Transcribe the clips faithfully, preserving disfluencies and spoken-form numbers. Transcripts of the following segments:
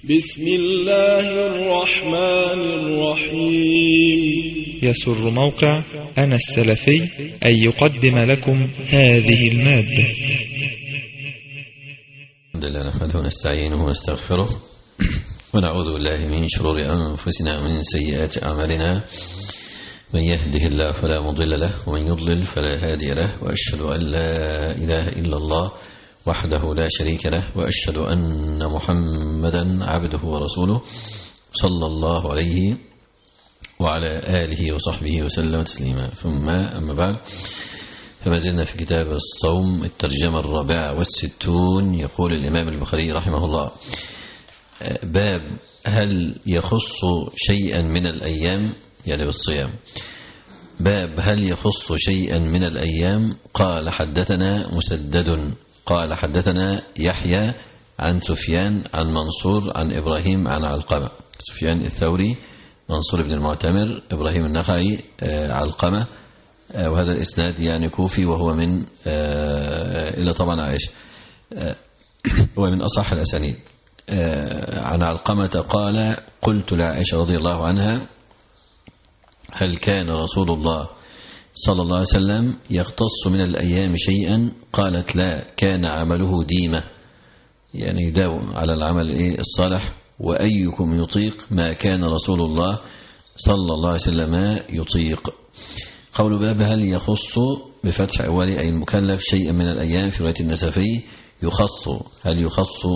بسم الله الرحمن الرحيم. يسر موقع أنا السلفي أن يقدم لكم هذه المادة. الحمد لله نحمده ونستعينه ونستغفره ونعوذ بالله من شرور أنفسنا ومن سيئات أعمالنا. من يهده الله فلا مضل له ومن يضلل فلا هادي له، وأشهد أن لا إله إلا الله وحده لا شريك له، وأشهد أن محمدا عبده ورسوله صلى الله عليه وعلى آله وصحبه وسلم تسليما. ثم أما بعد، فما زلنا في كتاب الصوم الترجمة الرابعة والستون. يقول الإمام البخاري رحمه الله: باب هل يخص شيئا من الأيام، يعني بالصيام. باب هل يخص شيئا من الأيام. قال حدثنا مسدد قال حدثنا يحيى عن سفيان عن منصور عن إبراهيم عن علقمة. سفيان الثوري، منصور بن المعتمر، إبراهيم النخعي، علقمة، وهذا الإسناد يعني كوفي، وهو من إلى طبعا عائشة، هو من أصح الأسانيد. عن علقمة قال: قلت لعائشة رضي الله عنها: هل كان رسول الله صلى الله عليه وسلم يختص من الأيام شيئا؟ قالت: لا، كان عمله ديمة، يعني يداوم على العمل الصالح. وأيكم يطيق ما كان رسول الله صلى الله عليه وسلم يطيق. قول باب هل يخص بفتح أولي أي المكلف شيئا من الأيام، في رواية النسفي يخص. هل يخص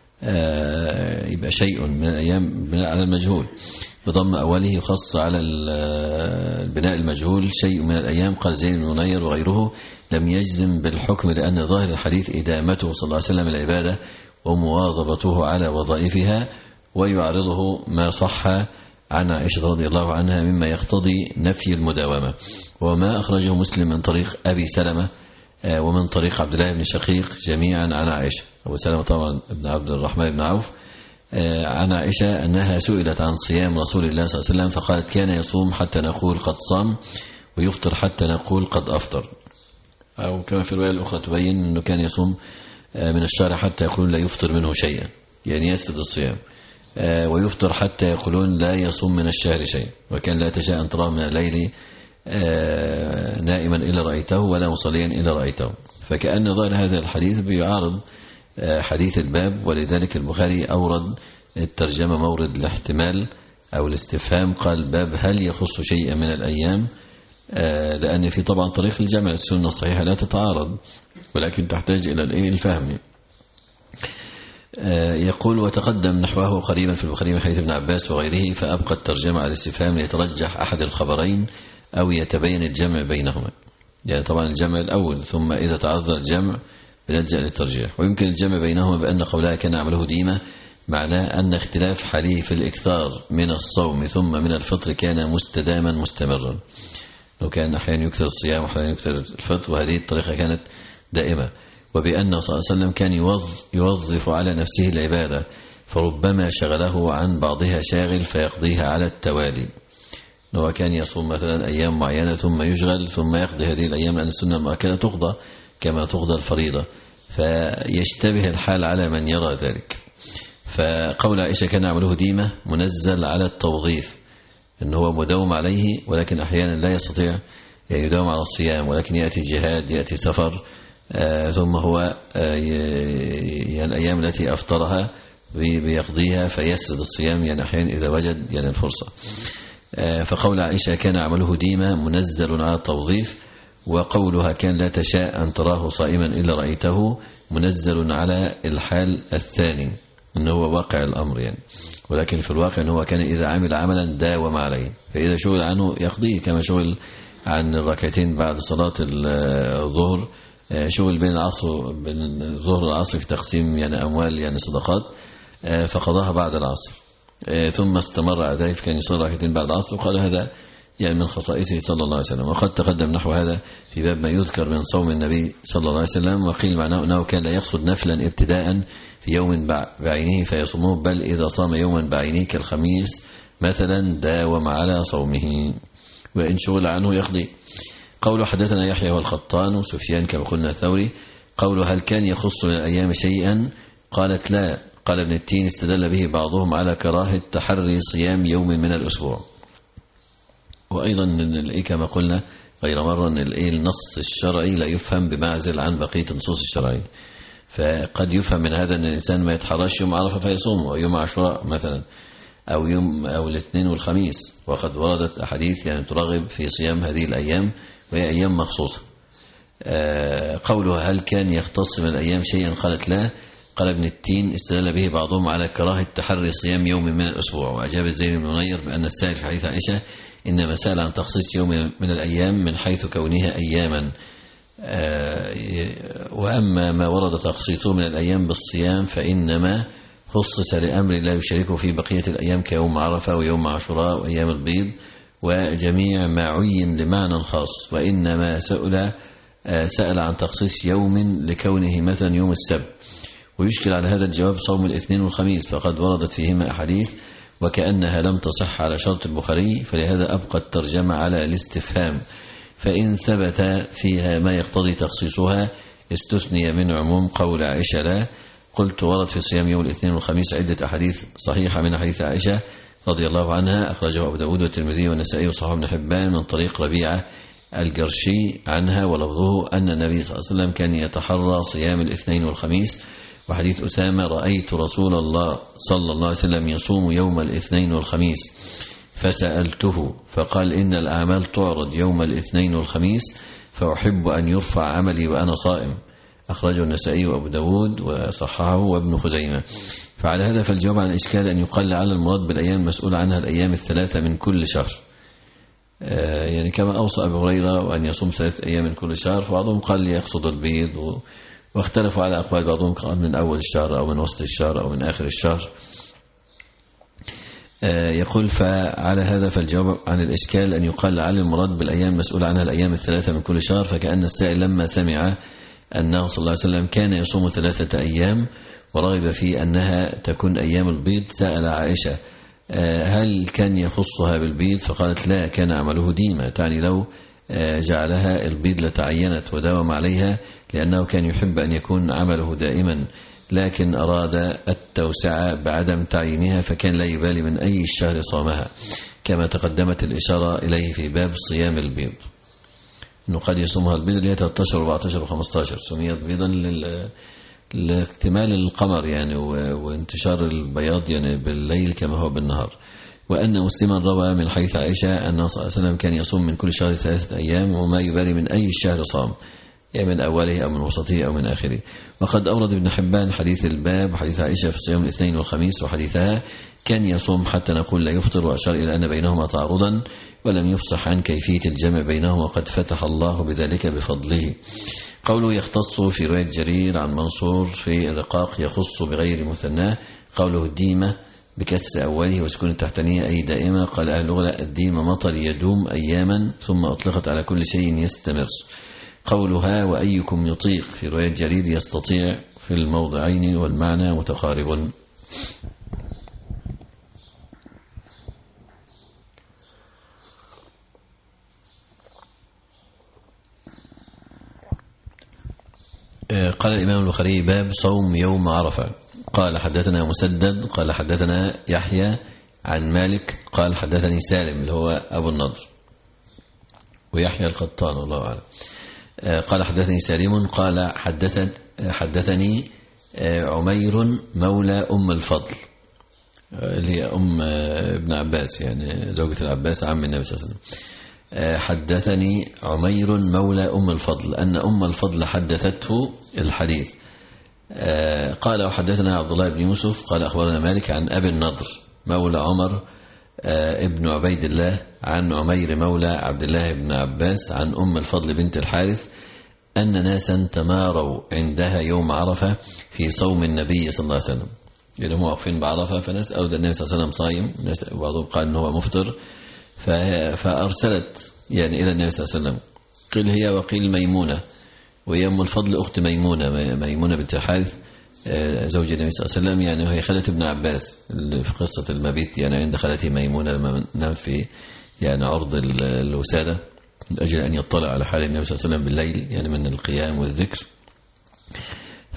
آه يبقى شيء من الأيام على المجهول، بضم أوله يخص على البناء المجهول شيء من الأيام. قال زين بن منير وغيره: لم يجزم بالحكم، لأن ظاهر الحديث إدامته صلى الله عليه وسلم العبادة ومواظبته على وظائفها، ويعرضه ما صح عن عائشة رضي الله عنها مما يقتضي نفي المداومة، وما أخرجه مسلم من طريق أبي سلمة ومن طريق عبد الله بن شقيق جميعا عن عائشة. أبو سلمة طبعا ابن عبد الرحمن بن عوف، عن عائشة أنها سئلت عن صيام رسول الله صلى الله عليه وسلم فقالت: كان يصوم حتى نقول قد صام، ويفطر حتى نقول قد أفطر. أو كما في الرواية الأخرى تبين أنه كان يصوم من الشهر حتى يقولون لا يفطر منه شيئا، يعني يسد الصيام، ويفطر حتى يقولون لا يصوم من الشهر شيء. وكان لا تشاء أن تراه من الليل نائما إلا رأيته، ولا مصليا إلا رأيته. فكأن ظاهر هذا الحديث بيعارض حديث الباب، ولذلك البخاري أورد الترجمة مورد الاحتمال أو الاستفهام. قال: باب هل يخص شيئا من الأيام، لأن في طبعا طريق الجمع السنة الصحيحة لا تتعارض، ولكن تحتاج إلى الفهم. يقول: وتقدم نحوه قريبا في البخاري من حديث ابن عباس وغيره، فأبقى الترجمة على الاستفهام ليترجح أحد الخبرين أو يتبين الجمع بينهما. يعني طبعا الجمع الأول، ثم إذا تعذر الجمع بنلجأ للترجيح. ويمكن الجمع بينهما بأن قولها كان عمله ديمة معناه أن اختلاف حاله في الإكثار من الصوم ثم من الفطر كان مستداما مستمرا. لو كان أحيانا يكثر الصيام وأحيانا يكثر الفطر، وهذه الطريقة كانت دائمة. وبأن صلى الله عليه وسلم كان يوظف على نفسه العبادة، فربما شغله عن بعضها شاغل فيقضيها على التوالي. لو كان يصوم مثلا أيام معينة ثم يشغل ثم يقضي هذه الأيام، لأن السنة المؤكدة تقضى كما تقضى الفريضة، فيشتبه الحال على من يرى ذلك. فقول عائشة كان عمله ديمة منزل على التوظيف، إنه هو مداوم عليه، ولكن أحيانا لا يستطيع يعني يداوم على الصيام، ولكن يأتي جهاد، يأتي سفر، آه ثم هو آه يعني الأيام التي أفطرها بيقضيها فيسرد الصيام، يعني أحيانا إذا وجد يعني الفرصة. آه فقول عائشة كان عمله ديمة منزل على التوظيف. وقولها كان لا تشاء أن تراه صائما إلا رأيته منزل على الحال الثاني، أنه هو واقع الأمر يعني، ولكن في الواقع أنه كان إذا عمل عملا داوم عليه، فإذا شغل عنه يقضيه، كما شغل عن الركعتين بعد صلاة الظهر، شغل بين العصر بين الظهر والعصر في تقسيم يعني أموال يعني صدقات، فقضاها بعد العصر، ثم استمر على ذلك، كان يصلي ركعتين بعد العصر، وقال هذا يعني من خصائصه صلى الله عليه وسلم. وقد تقدم نحو هذا في باب ما يذكر من صوم النبي صلى الله عليه وسلم. وقيل معناه أنه كان لا يقصد نفلا ابتداء في يوم بعينه فيصومه، بل إذا صام يوما بعينه كالخميس مثلا داوم على صومه، وإن شغل عنه يقضي. قوله حدثنا يحيى والخطان وسفيان كما قلنا الثوري. قوله هل كان يخص من الأيام شيئا؟ قالت لا، قال ابن التين استدل به بعضهم على كراهة تحري صيام يوم من الأسبوع. وأيضا كما قلنا غير مرة أن النص الشرعي لا يفهم بمعزل عن بقية النصوص الشرعية، فقد يفهم من هذا أن الإنسان ما يتحرش يوم عرفة فيصوم، أو يوم عاشوراء مثلا، أو يوم أو الاثنين والخميس، وقد وردت أحاديث يعني ترغب في صيام هذه الأيام وهي أيام مخصوصة. قولها هل كان يختص من الأيام شيئا؟ قالت لا. قال ابن التين استدل به بعضهم على كراهة تحري صيام يوم من الأسبوع. وأجاب زيد بن منير بأن السائل في حديث عائشة إنما سأل عن تخصيص يوم من الأيام من حيث كونها أياما، وأما ما ورد تخصيصه من الأيام بالصيام فإنما خصص لأمر لا يشاركه في بقية الأيام كيوم عرفة ويوم عاشوراء وأيام البيض وجميع ما عين لمعنى خاص. وإنما سأل سأل عن تخصيص يوم لكونه مثلا يوم السبت. ويشكل على هذا الجواب صوم الاثنين والخميس، فقد وردت فيهما أحاديث وكأنها لم تصح على شرط البخاري، فلهذا أبقى الترجمة على الاستفهام، فإن ثبت فيها ما يقتضي تخصيصها استثني من عموم قول عائشة لا. قلت ورد في صيام يوم الاثنين والخميس عدة أحاديث صحيحة من حديث عائشة رضي الله عنها أخرجه أبو داود والترمذي والنسائي وصححه ابن حبان من طريق ربيعة الجرشي عنها، ولفظه أن النبي صلى الله عليه وسلم كان يتحرى صيام الاثنين والخميس. وحديث أسامة رأيت رسول الله صلى الله عليه وسلم يصوم يوم الاثنين والخميس فسألته فقال إن الأعمال تعرض يوم الاثنين والخميس فأحب أن يرفع عملي وأنا صائم. أخرجه النسائي وأبو داود وصححه وابن خزيمة. فعلى هذا فالجواب عن الإشكال أن يقال على المراد بالأيام مسؤول عنها الأيام الثلاثة من كل شهر، يعني كما أوصى أبو هريرة وأن يصوم ثلاثة أيام من كل شهر، فبعضهم قال يقصد البيض و... واختلفوا على أقوال، بعضهم قال من أول الشهر أو من وسط الشهر أو من آخر الشهر. يقول فعلى هذا فالجواب عن الإشكال أن يقال على المراد بالأيام مسؤول عنها الأيام الثلاثة من كل شهر، فكأن السائل لما سمع أنه صلى الله عليه وسلم كان يصوم ثلاثة أيام ورغب في أنها تكون أيام البيض سأل عائشة هل كان يخصها بالبيض؟ فقالت لا، كان عمله ديما، تعني لو جعلها البيض لتعينت وداوم عليها، لأنه كان يحب أن يكون عمله دائما، لكن أراد التوسعة بعدم تعيينها فكان لا يبالي من أي الشهر صامها، كما تقدمت الإشارة إليه في باب صيام البيض، أنه قد يصومها البيض اللي هي ثلاثة عشر وأربعة عشر وخمسة عشر، سميت بيضا لاكتمال القمر يعني وانتشار البياض يعني بالليل كما هو بالنهار. وأن مسلما روى من حيث عائشة أن صلى الله عليه وسلم كان يصوم من كل شهر ثلاثة أيام وما يبالي من أي الشهر صام، يعني من أوله أو من وسطه أو من آخره. وقد أورد ابن حبان حديث الباب حديث عائشة في صيام الاثنين والخميس وحديثها كان يصوم حتى نقول لا يفطر، وأشار إلى أن بينهما تعارضا ولم يفصح عن كيفية الجمع بينهما وقد فتح الله بذلك بفضله. قوله يختص في رواية جرير عن منصور في الرقاق يخص بغير مثناه، قوله الديمة بكسر أوله وسكون التحتانية أي دائمة. قال أهل اللغة الديمة مطر يدوم أياما ثم أطلقت على كل شيء يستمر. قولها وأيكم يطيق في رواية جرير يستطيع في الموضعين والمعنى متقارب. قال الإمام البخاري باب صوم يوم عرفة. قال حدثنا مسدد قال حدثنا يحيى عن مالك قال حدثني سالم اللي هو أبو النضر ويحيى القطان والله أعلم. قال حدثني سالم قال حدثت حدثني عمير مولى أم الفضل اللي هي أم ابن عباس يعني زوجة العباس عم النبي صلى الله عليه وسلم. حدثني عمير مولى أم الفضل أن أم الفضل حدثته الحديث. قال وحدثنا عبد الله بن يوسف قال أخبرنا مالك عن أبي النضر مولى عمر ابن عبيد الله عن عمير مولى عبد الله بن عباس عن أم الفضل بنت الحارث أن ناسا تماروا عندها يوم عرفة في صوم النبي صلى الله عليه وسلم، يعني هم واقفين بعرفة فناس أو النبي صلى الله عليه وسلم صايم، ناس بعضهم قال أنه مفطر فأرسلت يعني إلى النبي صلى الله عليه وسلم، قيل هي وقيل ميمونة، وهي أم الفضل أخت ميمونة ميمونة بنت الحارث زوج النبي صلى الله عليه وسلم، يعني وهي خالة ابن عباس في قصة المبيت يعني عند خالته ميمونة لما نام في يعني عرض الوسادة من أجل أن يطلع على حال النبي صلى الله عليه وسلم بالليل يعني من القيام والذكر.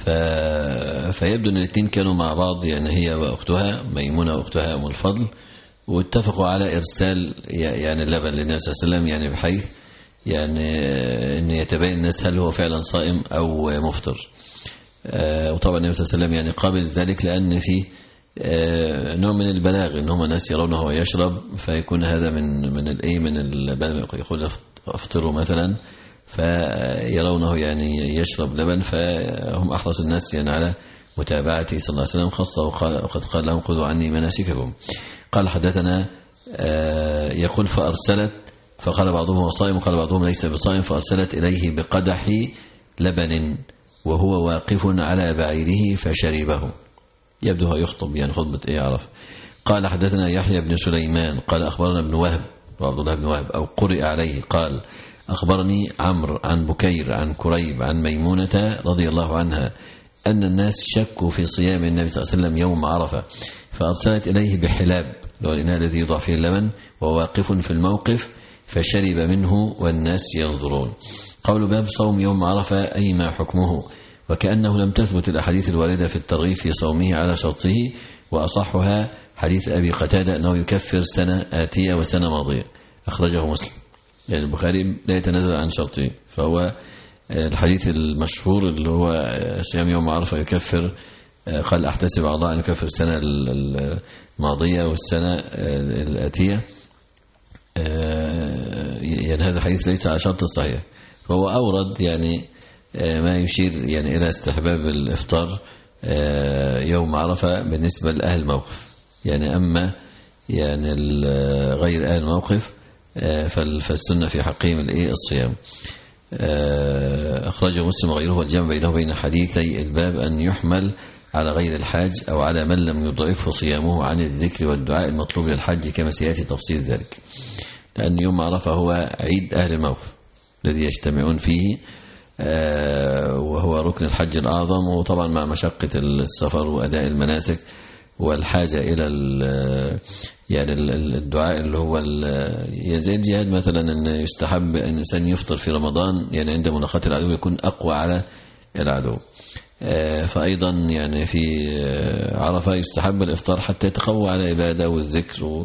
فيبدو أن الاثنين كانوا مع بعض، يعني هي وأختها ميمونة وأختها أم الفضل، واتفقوا على إرسال يعني اللبن للنبي صلى الله عليه وسلم، يعني بحيث يعني أن يتبين الناس هل هو فعلا صائم أو مفطر. وطبعا النبي صلى الله عليه وسلم يعني قابل ذلك، لأن فيه نوع من البلاغ ان هم الناس يرونه ويشرب، فيكون هذا من من الايه من يقول افطروا مثلا، فيرونه يعني يشرب لبن، فهم احرص الناس يعني على متابعته صلى الله عليه وسلم، خاصه وقد قال لهم خذوا عني مناسككم. قال حدثنا يقول فارسلت، فقال بعضهم هو صائم وقال بعضهم ليس بصائم، فارسلت اليه بقدح لبن وهو واقف على بعيره فشربه. يبدو هو يخطب يعني خطبة ايه عرف. قال حدثنا يحيى بن سليمان قال أخبرنا ابن وهب وعبد الله بن وهب أو قرئ عليه قال أخبرني عمرو عن بكير عن كريب عن ميمونة رضي الله عنها أن الناس شكوا في صيام النبي صلى الله عليه وسلم يوم عرفة، فأرسلت إليه بحلاب لو الإناء الذي يوضع فيه اللبن وواقف في الموقف فشرب منه والناس ينظرون. قول باب صوم يوم عرفة أي ما حكمه، وكأنه لم تثبت الأحاديث الواردة في الترغيب في صومه على شرطه، وأصحها حديث أبي قتادة أنه يكفر سنة آتية وسنة ماضية، أخرجه مسلم. يعني البخاري لا يتنازل عن شرطه، فهو الحديث المشهور اللي هو صيام يوم عرفة يكفر، قال أحتسب على الله أن يكفر السنة الماضية والسنة الآتية، يعني هذا الحديث ليس على شرط الصحيح، فهو أورد يعني ما يشير يعني إلى استحباب الإفطار يوم عرفة بالنسبة لأهل الموقف. يعني أما يعني غير أهل الموقف فالسنة في حقهم الإيه الصيام. أخرجه مسلم وغيره، والجمع بينه بين حديثي الباب أن يحمل على غير الحاج أو على من لم يضعفه صيامه عن الذكر والدعاء المطلوب للحج كما سيأتي تفصيل ذلك، لأن يوم عرفة هو عيد أهل الموقف الذي يجتمعون فيه، وهو ركن الحج الأعظم، وطبعا مع مشقة السفر وأداء المناسك والحاجة إلى يعني الدعاء اللي هو زي الجهاد مثلا، أن يستحب أن الإنسان يفطر في رمضان يعني عند ملاقاة العدو يكون أقوى على العدو. فأيضا يعني في عرفة يستحب الإفطار حتى يتقوى على العبادة والذكر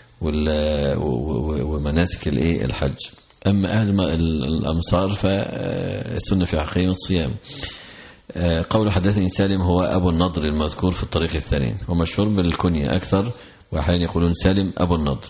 ومناسك الحج. أما أهل الأمصار فالسنة في حقهم الصيام. قول حدثني سالم هو أبو النضر المذكور في الطريق الثاني، ومشهور بالكنية أكثر، وأحيانا يقولون سالم أبو النضر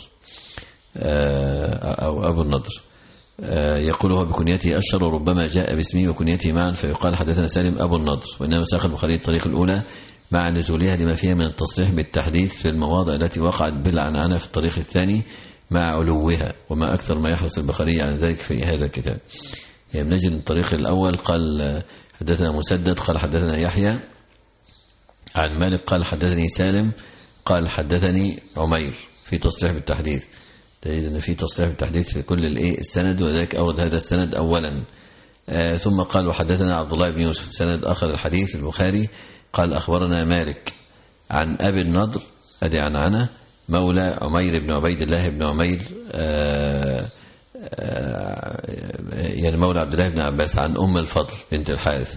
أو أبو النضر، يقول هو بكنيته أشهر، وربما جاء باسمه وكنيته معا فيقال حدثنا سالم أبو النضر. وإنما ساق البخاري الطريق الأولى مع نزولها لما فيها من التصريح بالتحديث في المواضع التي وقعت بالعنعنة في الطريق الثاني مع علوها، وما أكثر ما يحرص البخاري عن ذلك في هذا الكتاب. يعني نجد الطريق الأول قال حدثنا مسدد قال حدثنا يحيى عن مالك قال حدثني سالم قال حدثني عمير في تصريح بالتحديث. تجد أن في تصريح بالتحديث في كل الإيه السند، وذلك أورد هذا السند أولا. آه ثم قال وحدثنا عبد الله بن يوسف، سند آخر الحديث البخاري قال أخبرنا مالك عن أبي النضر أدي عن عنه مولى عمير بن عبيد الله بن عمير آآ آآ يعني مولى عبد الله بن عباس عن أم الفضل بنت الحارث.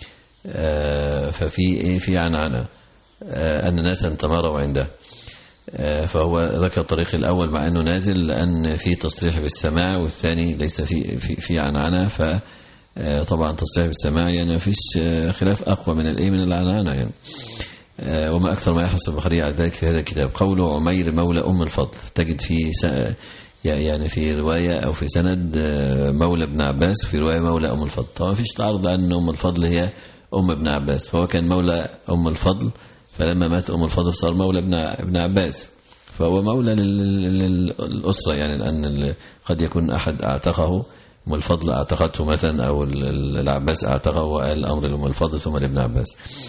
ففي إيه في عن عنه أن ناسا تماروا عنده، فهو ذكر الطريق الأول مع أنه نازل لأن في تصريح بالسماع، والثاني ليس في في, في عن عنه، فطبعا تصريح بالسماع يعني فيش خلاف أقوى من الإيه من العنعنة يعني. وما أكثر ما يحرص البخاري على ذلك في هذا الكتاب. قوله عمير مولى أم الفضل، تجد في يعني في رواية أو في سند مولى ابن عباس، في رواية مولى أم الفضل. طبعا فيش تعارض أن أم الفضل هي أم ابن عباس، فهو كان مولى أم الفضل، فلما مات أم الفضل صار مولى ابن ابن عباس، فهو مولى للأسرة يعني، لأن قد يكون أحد أعتقه، أم الفضل أعتقته مثلا، أو العباس أعتقه وقال الأمر لأم الفضل ثم لابن عباس.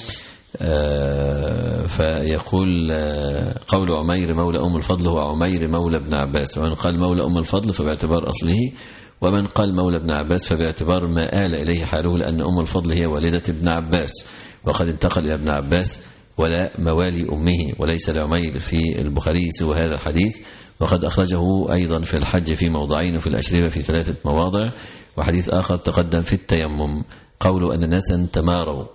آه فيقول آه قول عمير مولى أم الفضل هو عمير مولى ابن عباس، ومن قال مولى أم الفضل فباعتبار أصله، ومن قال مولى ابن عباس فباعتبار ما آل إليه حاله، لأن أم الفضل هي والدة ابن عباس، وقد انتقل إلى ابن عباس ولا موالي أمه، وليس لعمير في البخاري سوى هذا الحديث، وقد أخرجه أيضا في الحج في موضعين وفي الأشربة في ثلاثة مواضع. وحديث آخر تقدم في التيمم قوله أن ناسا تماروا،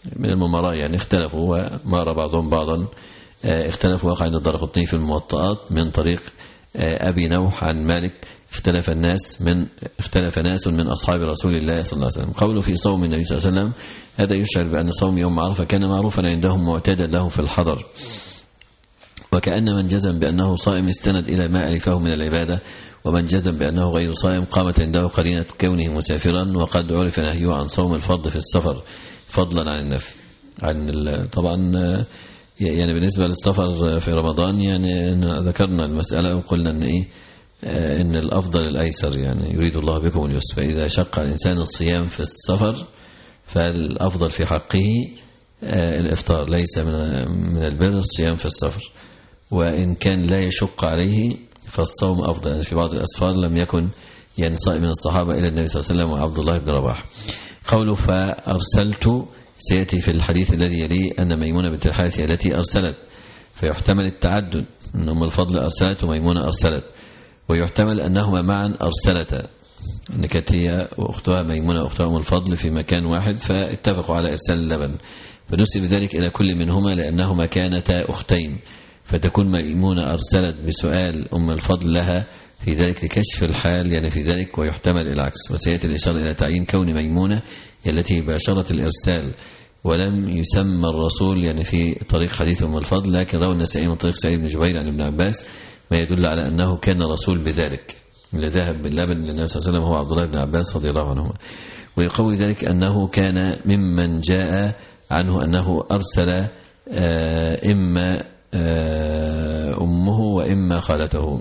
من الممراء يعني اختلفوا ومار بعضهم بعضا. اختلفوا وقع عند الدارقطني في الموطئات من طريق أبي نوح عن مالك اختلف الناس من اختلف ناس من أصحاب رسول الله صلى الله عليه وسلم. قوله في صوم النبي صلى الله عليه وسلم هذا يشعر بأن صوم يوم عرفة كان معروفا عندهم معتادا له في الحضر، وكأن من جزم بأنه صائم استند إلى ما ألفه من العبادة، ومن جزم بأنه غير صائم قامت عنده قرينة كونه مسافرا، وقد عرف نهيه عن صوم الفرض في السفر فضلا عن النفل. عن طبعا يعني بالنسبة للسفر في رمضان يعني ذكرنا المسألة وقلنا أن إيه إن الأفضل الأيسر، يعني يريد الله بكم اليسر، فإذا شق الإنسان الصيام في السفر فالأفضل في حقه الإفطار، ليس من البر الصيام في السفر، وإن كان لا يشق عليه فالصوم أفضل. في بعض الأسفار لم يكن يعني صائم من الصحابة إلى النبي صلى الله عليه وسلم وعبد الله بن رواح. قوله فأرسلت سيأتي في الحديث الذي يليه أن ميمونة بنت الحارث التي أرسلت، فيحتمل التعدد أن أم الفضل أرسلت وميمونة أرسلت، ويحتمل أنهما معا أرسلتا، أن كانت هي وأختها ميمونة وأختها أم الفضل في مكان واحد فاتفقوا على إرسال اللبن، فنسب ذلك إلى كل منهما لأنهما كانتا أختين، فتكون ميمونة أرسلت بسؤال أم الفضل لها في ذلك لكشف الحال يعني في ذلك، ويحتمل العكس. وسيأتي الإشارة إلى تعيين كون ميمونة التي باشرت الإرسال ولم يسمى الرسول يعني في طريق حديث أم الفضل، لكن روى النسائي من طريق سعيد بن جبير عن ابن عباس ما يدل على أنه كان رسول بذلك، اللي ذهب باللبن للنبي صلى الله عليه وسلم هو عبد الله بن عباس رضي الله عنهما. ويقوي ذلك أنه كان ممن جاء عنه أنه أرسل إما أمه وإما خالته،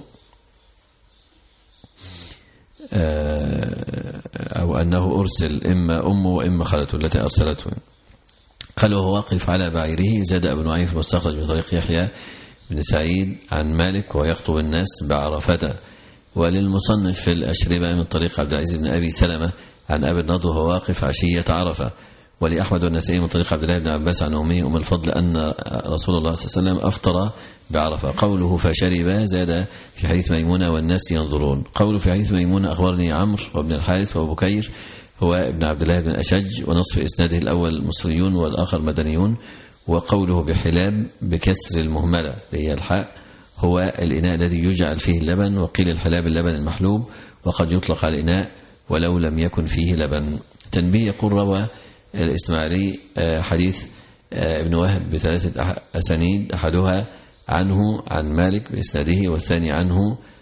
أو أنه أرسل إما أمه وإما خالته التي أرسلته. قال وهو واقف على بعيره. زاد ابن نعيم في المستخرج بطريق يحيى بن سعيد عن مالك ويخطب الناس بعرفة. وللمصنف في الأشربة من طريق عبد العزيز بن أبي سلمة عن أبي النضر وهو واقف عشية عرفة. ولأحمد والنسائي من طريق عبد الله بن عباس عن أمه أم الفضل أن رسول الله صلى الله عليه وسلم أفطر بعرفة. قوله فشرب زاد في حديث ميمونة والناس ينظرون. قوله في حديث ميمونة أخبرني عمرو وابن الحارث وابو بكير هو ابن عبد الله بن أشج، ونصف إسناده الأول مصريون والآخر مدنيون. وقوله بحلاب بكسر المهملة هي الحاء هو الإناء الذي يجعل فيه اللبن، وقيل الحلاب اللبن المحلوب، وقد يطلق على الإناء ولو لم يكن فيه لبن. تنبيه يقول روى الإسماعيلي حديث ابن وهب بثلاثة أسانيد، أحدها عنه عن مالك بإسناده، والثاني عنه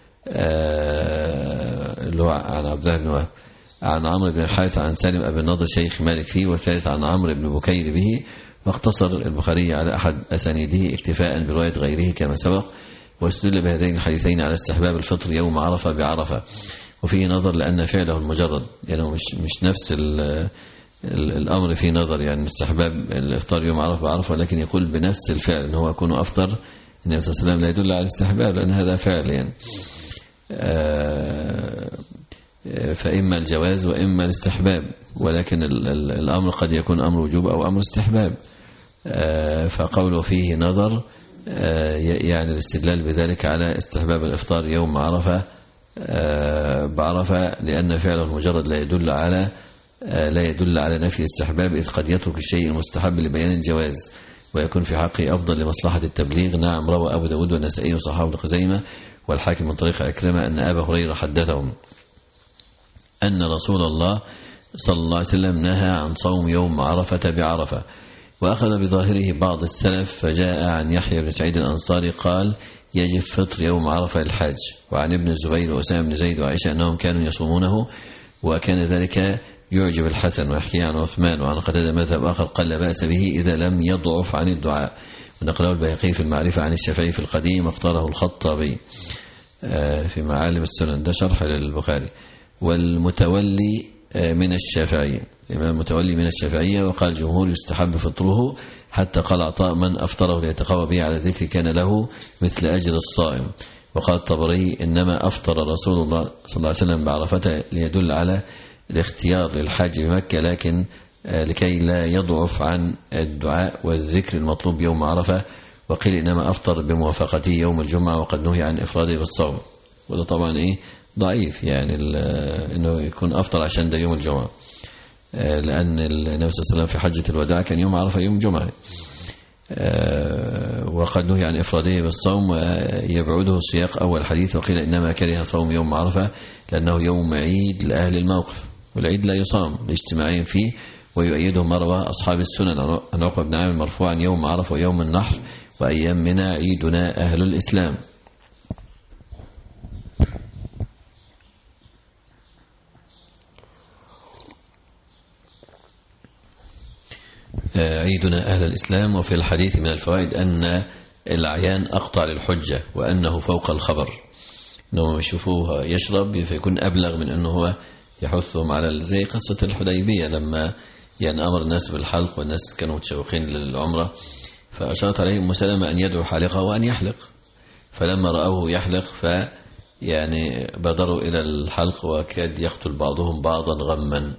اللي هو عن عبد الله بن وهب عن عمرو بن الحارث عن سالم أبي النضر شيخ مالك فيه، والثالث عن عمرو بن بكير به. واقتصر البخاري على أحد أسانيده اكتفاء برواية غيره كما سبق. واستدل بهذين الحديثين على استحباب الفطر يوم عرفة بعرفة، وفيه نظر لأن فعله المجرد يعني مش مش نفس الأمر فيه نظر يعني استحباب الإفطار يوم عرفة بعرفة، ولكن يقول بنفس الفعل إن هو يكون أفطر النبي صلى الله عليه وسلم لا يدل على الاستحباب لأن هذا فعل يعني فإما الجواز وإما الاستحباب، ولكن الأمر قد يكون أمر وجوب أو أمر استحباب. فقوله فيه نظر يعني الاستدلال بذلك على استحباب الإفطار يوم عرفة بعرفة، لأن فعله المجرد لا يدل على لا يدل على نفي الاستحباب، إذ قد يترك الشيء المستحب لبيان الجواز ويكون في حقه أفضل لمصلحة التبليغ. نعم روى أبو داود والنسائي وصححه ابن خزيمة والحاكم من طريق عكرمة أن أبا هريرة حدثهم أن رسول الله صلى الله عليه وسلم نهى عن صوم يوم عرفة بعرفة. وأخذ بظاهره بعض السلف، فجاء عن يحيى بن سعيد الأنصاري قال يجب فطر يوم عرفة للحاج، وعن ابن الزبير وأسامة بن زيد وعائشة أنهم كانوا يصومونه، وكان ذلك يعجب الحسن. ويحكي عن عثمان وعن قتادة مذهب آخر قال لا بأس به إذا لم يضعف عن الدعاء. ونقله البيهقي في المعرفة عن الشافعي في القديم، واختاره الخطابي في معالم السنن، ده شرح للبخاري. والمتولي من الشافعية، الإمام المتولي من الشافعية، وقال الجمهور يستحب فطره، حتى قال عطاء من أفطره ليتقوى به على ذكر كان له مثل أجر الصائم. وقال الطبري إنما أفطر رسول الله صلى الله عليه وسلم بعرفة ليدل على الاختيار للحاج بمكة، لكن لكي لا يضعف عن الدعاء والذكر المطلوب يوم عرفة. وقيل إنما أفطر بموافقته يوم الجمعة، وقد نهي عن إفراده بالصوم، وده طبعا إيه ضعيف يعني إنه يكون أفطر عشان ده يوم الجمعة. لأن النبي صلى الله عليه وسلم في حجة الوداع كان يوم عرفة يوم جمعة، وقد نهي عن إفراده بالصوم ويبعده سياق أول حديث، وقيل إنما كره صوم يوم عرفة لأنه يوم عيد لأهل الموقف، والعيد لا يصام لاجتماعهم فيه، ويؤيده مروى أصحاب السنن عن عقبة بن عامر مرفوعا يوم عرفة ويوم النحر وأيام منى عيدنا أهل الإسلام. عيدنا أهل الإسلام. وفي الحديث من الفوائد أن العيان أقطع للحجة وأنه فوق الخبر، أنه يشوفوه يشرب فيكون أبلغ من أنه هو يحثهم على، زي قصة الحديبية لما يعني أمر الناس بالحلق والناس كانوا متشوقين للعمرة، فأشارت عليهم أم سلمة أن يدعو حالقه وأن يحلق، فلما رأوه يحلق ف يعني بادروا إلى الحلق وكاد يقتل بعضهم بعضا غما.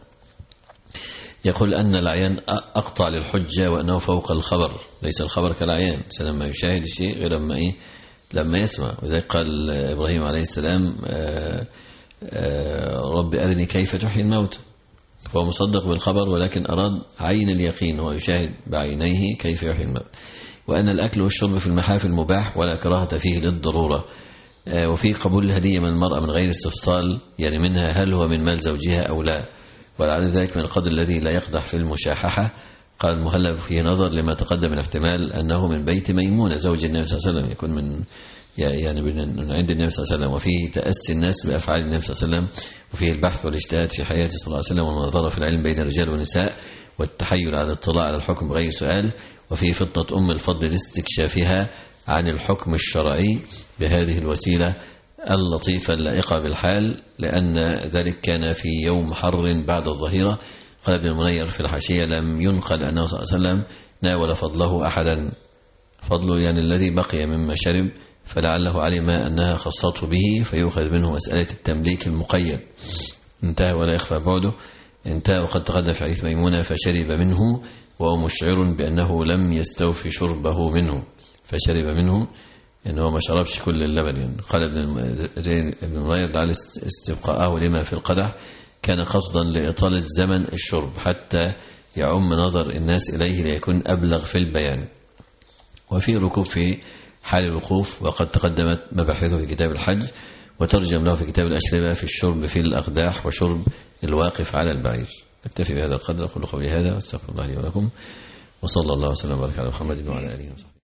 يقول أن العيان أقطع للحجة وأنه فوق الخبر، ليس الخبر كالعيان لما يشاهد الشيء غير لما إيه لما يسمع. وذلك قال إبراهيم عليه السلام آآ آآ رب أرني كيف تحيي الموت، فهو مصدق بالخبر ولكن أراد عين اليقين، هو يشاهد بعينيه كيف يحيي الموت. وأن الأكل والشرب في المحافل مباح ولا كراهة فيه للضرورة. وفي قبول الهدية من المرأة من غير استفصال، يعني منها هل هو من مال زوجها أو لا، ولعل ذلك من القدر الذي لا يقدح في المشاححة. قال المهلب فيه نظر لما تقدم من احتمال أنه من بيت ميمونة زوج النبي صلى الله عليه وسلم، يكون من يعني من عند النبي صلى الله عليه وسلم. وفيه تأسي الناس بأفعال النبي صلى الله عليه وسلم، وفيه البحث والاجتهاد في حياته صلى الله عليه وسلم، والنظر في العلم بين الرجال والنساء، والتحيل على الاطلاع على الحكم بغير سؤال. وفيه فطنة أم الفضل لاستكشافها عن الحكم الشرعي بهذه الوسيلة اللطيفة اللائقة بالحال، لأن ذلك كان في يوم حر بعد الظهيرة. قال ابن المنير في الحاشية لم ينقل أنه صلى الله عليه وسلم ناول فضله أحدا، فضله يعني الذي بقي مما شرب، فلعله علم أنها خصته به فيؤخذ منه مسألة التمليك المقيد. انتهى ولا يخفى بعده. انتهى وقد تقدم في حديث ميمونة فشرب منه وهو مشعر بأنه لم يستوفي شربه منه، فشرب منه إنه ما شربش كل اللبن. يعني قال ابن المنير لعل استبقاءه لما في القدح كان قصدا لإطالة زمن الشرب حتى يعم نظر الناس إليه ليكون أبلغ في البيان. وفي ركوب في حال الوقوف، وقد تقدمت مباحثه في كتاب الحج، وترجم له في كتاب الأشربة في الشرب في الأقداح وشرب الواقف على البعير. نكتفي بهذا القدر. أقول قولي هذا واستغفر الله لي ولكم، وصلى الله وسلم وبارك على محمد وعلى آله وصحبه.